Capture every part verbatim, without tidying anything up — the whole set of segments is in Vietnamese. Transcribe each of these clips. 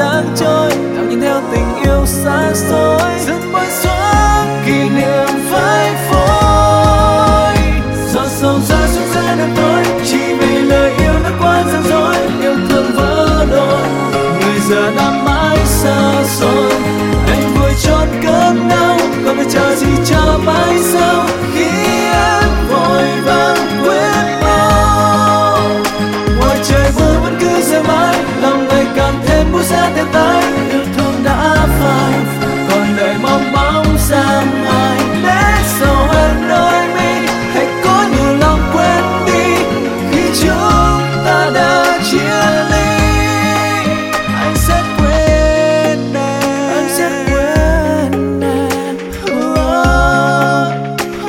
đang trôi, đang nhìn theo tình yêu xa xôi, dần bối xóa kỷ niệm phai phôi. Gió sâu rơi xuống giữa đêm tối, chỉ vì lời yêu đã quá gian dối, yêu thương vỡ đôi, người giờ đã mãi xa xôi. Anh vui chôn cơn đau, còn phải chờ gì cho mãi sau khi em vội vàng quyết mau. Ngoài trời mưa vẫn cứ rơi mãi, lòng ngày càng thêm buốt giá theo tay. Yêu thương đã phai, còn đời mong bóng sáng ai để sầu hơn đôi mi. Hãy có nhiều lòng quên đi khi chúng ta đã chia ly. Anh sẽ quên em, anh sẽ quên em. Oh, oh,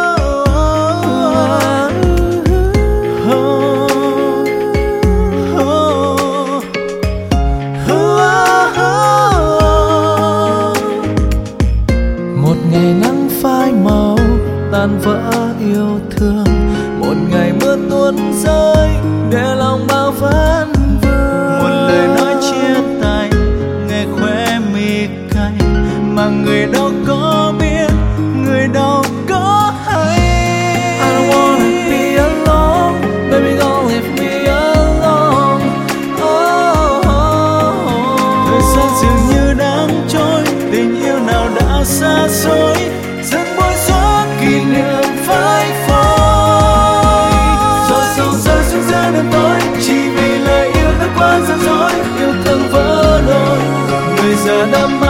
oh, oh, oh, oh. Một ngày nắng phai màu tan vỡ yêu thương, một ngày mưa tuôn rơi để lòng bao vấn vương. Một lời nói chia tay nghe khóe mi cay, mà người đâu có biết, người đâu có hay. I don't wanna be alone, baby don't leave me alone. Oh, oh, oh. Thời gian dường như đang trôi, tình yêu nào đã xa xôi, dần bối xóa kỷ niệm phai phôi. Gió sâu rơi xuống giữa đêm tối, chỉ vì lời yêu đã quá gian dối, yêu thương vỡ đôi, người giờ đã